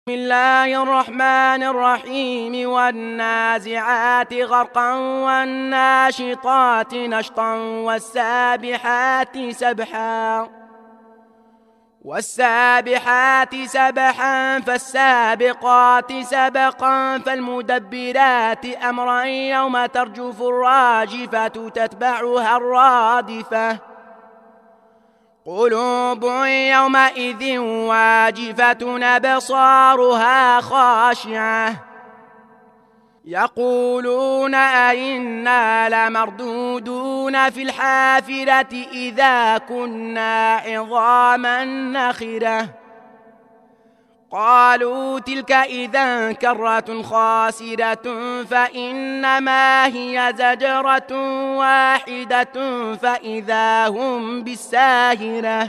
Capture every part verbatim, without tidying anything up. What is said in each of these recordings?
بسم الله الرحمن الرحيم والنازعات غرقا والناشطات نشطا والسابحات سبحا والسابحات سبحا فالسابقات سبقا فالمدبرات أمرا يوم ترجف الراجفة تتبعها الرادفة قلوب يومئذ واجفة أبصارها خاشعة يقولون أئنا لمردودون في الحافرة إذا كنا عظاما نخرة قالوا تلك إذا كرة خاسرة فإنما هي زجرة واحدة فإذا هم بالساهرة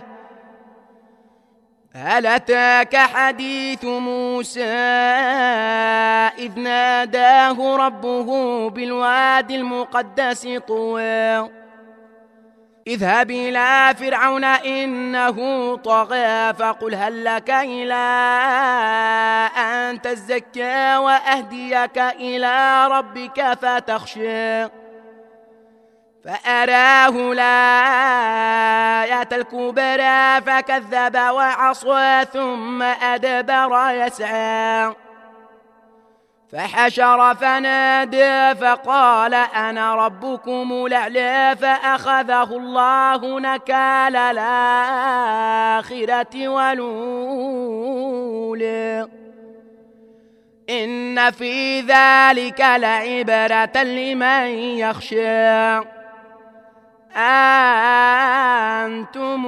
هل أتاك حديث موسى إذ ناداه ربه بالواد المقدس طوى اذهب إلى فرعون إنه طغى فقل هل لك إلى أن تزكى وأهديك إلى ربك فتخشى فأراه الآية الكبرى فكذب وعصى ثم أدبر يسعى فحشر فنادى فقال أنا ربكم الأعلى فأخذه الله نكال الآخرة والأولى إن في ذلك لعبرة لمن يخشى أنتم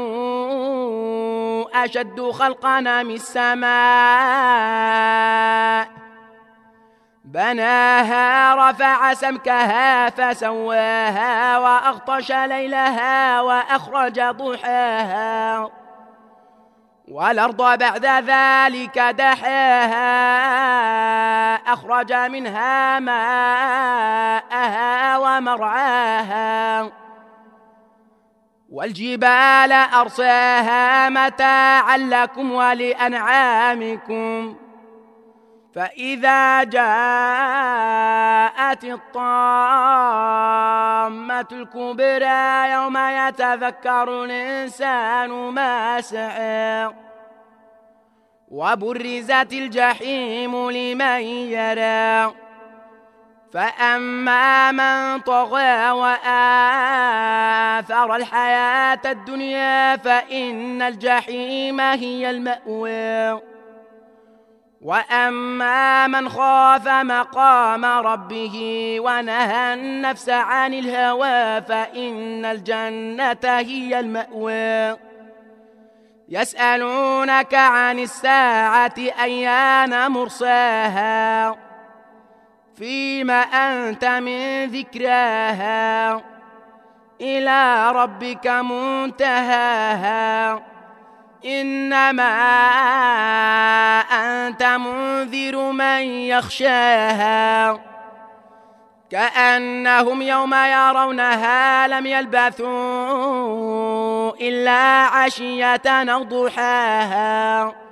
أشد خلقا من السماء بناها رفع سمكها فسواها وأغطش ليلها وأخرج ضحاها والأرض بعد ذلك دحاها أخرج منها ماءها ومرعاها والجبال أرساها متاعا لكم ولأنعامكم فإذا جاءت الطامة الكبرى يوم يتذكر الإنسان ما سعى وبرزت الجحيم لمن يرى فأما من طغى وآثر الحياة الدنيا فإن الجحيم هي المأوى وأما من خاف مقام ربه ونهى النفس عن الهوى فإن الجنة هي المأوى يسألونك عن الساعة أيان مرساها فيم أنت من ذكراها إلى ربك منتهاها إنما أنت منذر من يخشاها كأنهم يوم يرونها لم يلبثوا إلا عشية أو ضحاها